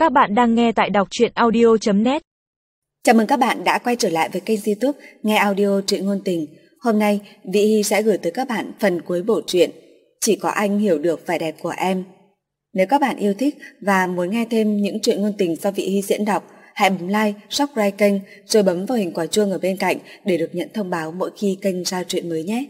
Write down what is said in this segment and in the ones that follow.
Các bạn đang nghe tại đọc truyện audio.net. Chào mừng các bạn đã quay trở lại với kênh YouTube Nghe Audio Truyện Ngôn Tình. Hôm nay, Vĩ Hy sẽ gửi tới các bạn phần cuối bộ truyện Chỉ có anh hiểu được vẻ đẹp của em. Nếu các bạn yêu thích và muốn nghe thêm những truyện ngôn tình do Vĩ Hy diễn đọc, hãy bấm like, subscribe kênh rồi bấm vào hình quả chuông ở bên cạnh để được nhận thông báo mỗi khi kênh ra truyện mới nhé.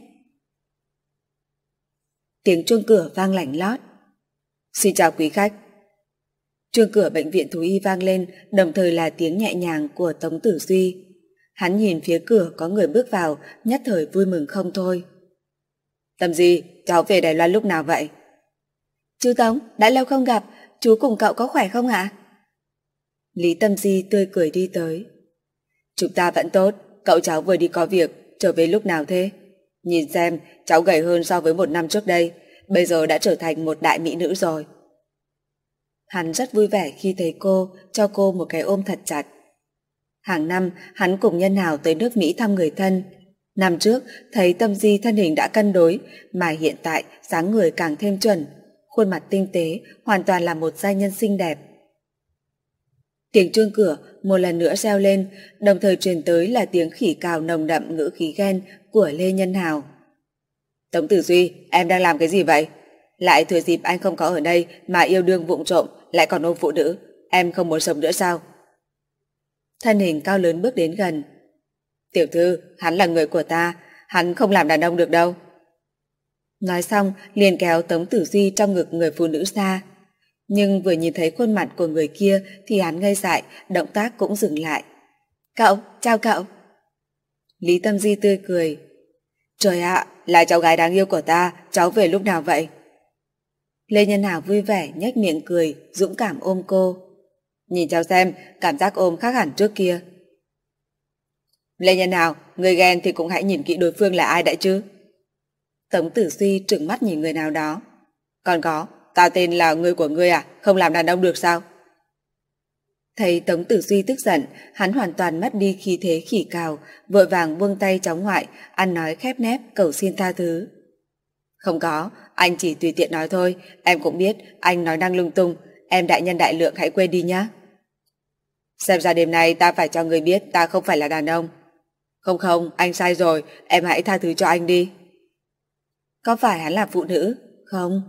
Tiếng chuông cửa vang lảnh lót. Xin chào quý khách. Chuông cửa bệnh viện thú y vang lên, đồng thời là tiếng nhẹ nhàng của Tống Tử Duy. Hắn nhìn phía cửa có người bước vào, nhất thời vui mừng không thôi. Tâm Di, cháu về Đài Loan lúc nào vậy? Chú Tống, đã lâu không gặp, chú cùng cậu có khỏe không ạ? Lý Tâm Di tươi cười đi tới. Chúng ta vẫn tốt, cậu cháu vừa đi có việc, trở về lúc nào thế? Nhìn xem, cháu gầy hơn so với 1 năm trước đây, bây giờ đã trở thành một đại mỹ nữ rồi. Hắn rất vui vẻ khi thấy cô, cho cô một cái ôm thật chặt. Hàng năm, hắn cùng Nhân Hào tới nước Mỹ thăm người thân. Năm trước, thấy Tâm Di thân hình đã cân đối, mà hiện tại dáng người càng thêm chuẩn. Khuôn mặt tinh tế, hoàn toàn là một giai nhân xinh đẹp. Tiếng chuông cửa một lần nữa reo lên, đồng thời truyền tới là tiếng khỉ cào nồng đậm ngữ khí ghen của Lê Nhân Hào. Tống Tử Duy, em đang làm cái gì vậy? Lại thừa dịp anh không có ở đây mà yêu đương vụng trộm, lại còn ôm phụ nữ, em không muốn sống nữa sao? Thân hình cao lớn bước đến gần. Tiểu thư, hắn là người của ta, hắn không làm đàn ông được đâu. Nói xong liền kéo Tống Tử Duy trong ngực người phụ nữ ra. Nhưng vừa nhìn thấy khuôn mặt của người kia thì hắn ngây dại, động tác cũng dừng lại. Cậu, chào cậu. Lý Tâm Di tươi cười. Trời ạ, là cháu gái đáng yêu của ta, cháu về lúc nào vậy? Lê Nhân Hào vui vẻ nhếch miệng cười, dũng cảm ôm cô. Nhìn cháu xem, cảm giác ôm khác hẳn trước kia. Lê Nhân Hào, người ghen thì cũng hãy nhìn kỹ đối phương là ai đã chứ. Tống Tử Duy trừng mắt nhìn người nào đó. Còn có, tao tên là người của ngươi à, không làm đàn ông được sao? Thấy Tống Tử Duy tức giận, hắn hoàn toàn mất đi khí thế khỉ cào, vội vàng buông tay cháu ngoại, ăn nói khép nép cầu xin tha thứ. Không có, anh chỉ tùy tiện nói thôi, em cũng biết anh nói năng lung tung, em đại nhân đại lượng hãy quên đi nhá. Xem ra đêm nay ta phải cho người biết ta không phải là đàn ông. Không, anh sai rồi, em hãy tha thứ cho anh đi. Có phải hắn là phụ nữ? Không.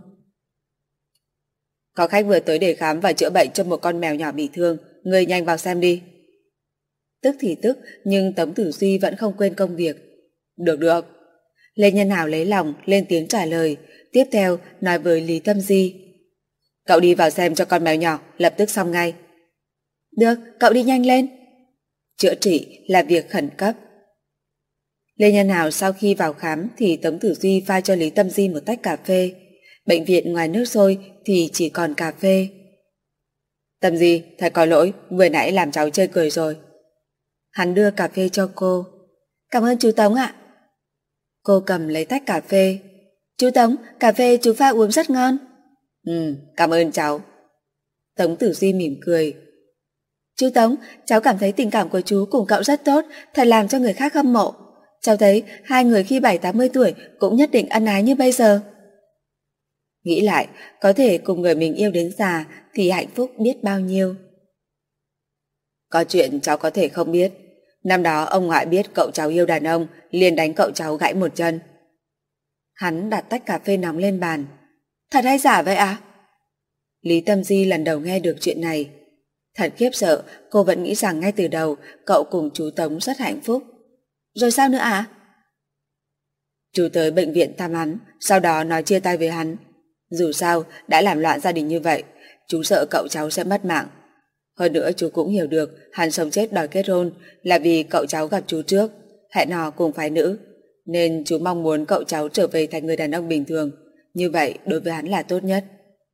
Có khách vừa tới để khám và chữa bệnh cho một con mèo nhỏ bị thương, người nhanh vào xem đi. Tức thì tức, nhưng Tống Tử Duy vẫn không quên công việc. Được. Lê Nhân Hào lấy lòng, lên tiếng trả lời, tiếp theo nói với Lý Tâm Di. Cậu đi vào xem cho con mèo nhỏ, lập tức xong ngay. Được, cậu đi nhanh lên. Chữa trị là việc khẩn cấp. Lê Nhân Hào sau khi vào khám thì Tống Tử Duy pha cho Lý Tâm Di một tách cà phê. Bệnh viện ngoài nước sôi thì chỉ còn cà phê. Tâm Di, thật có lỗi, vừa nãy làm cháu chê cười rồi. Hắn đưa cà phê cho cô. Cảm ơn chú Tống ạ. Cô cầm lấy tách cà phê. Chú Tống, cà phê chú pha uống rất ngon. Cảm ơn cháu. Tống Tử Duy mỉm cười. Chú Tống, cháu cảm thấy tình cảm của chú cùng cậu rất tốt, thật làm cho người khác hâm mộ. Cháu thấy hai người khi 70-80 tuổi cũng nhất định ân ái như bây giờ. Nghĩ lại, có thể cùng người mình yêu đến già thì hạnh phúc biết bao nhiêu. Có chuyện cháu có thể không biết. Năm đó ông ngoại biết cậu cháu yêu đàn ông, liền đánh cậu cháu gãy một chân. Hắn đặt tách cà phê nóng lên bàn. Thật hay giả vậy à? Lý Tâm Di lần đầu nghe được chuyện này. Thật khiếp sợ, cô vẫn nghĩ rằng ngay từ đầu cậu cùng chú Tống rất hạnh phúc. Rồi sao nữa à? Chú tới bệnh viện thăm hắn, sau đó nói chia tay với hắn. Dù sao, đã làm loạn gia đình như vậy, chú sợ cậu cháu sẽ mất mạng. Hơn nữa chú cũng hiểu được hắn sống chết đòi kết hôn là vì cậu cháu gặp chú trước, hẹn hò cùng phái nữ, nên chú mong muốn cậu cháu trở về thành người đàn ông bình thường, như vậy đối với hắn là tốt nhất.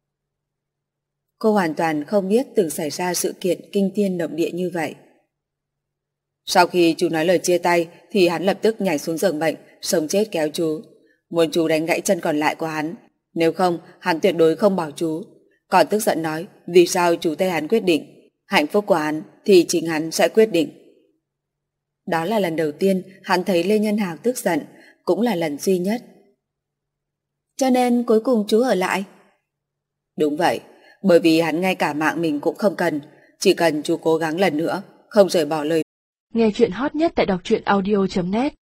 Cô hoàn toàn không biết từng xảy ra sự kiện kinh thiên động địa như vậy. Sau khi chú nói lời chia tay thì hắn lập tức nhảy xuống giường bệnh, sống chết kéo chú, muốn chú đánh gãy chân còn lại của hắn, nếu không hắn tuyệt đối không bỏ chú. Còn tức giận nói vì sao chú thay hắn quyết định, hạnh phúc của hắn thì chính hắn sẽ quyết định. Đó là lần đầu tiên hắn thấy Lê Nhân Hào tức giận, cũng là lần duy nhất. Cho nên cuối cùng chú ở lại. Đúng vậy, bởi vì hắn ngay cả mạng mình cũng không cần, chỉ cần chú cố gắng lần nữa, không rời bỏ lời. Nghe chuyện hot nhất tại đọc truyện audio.net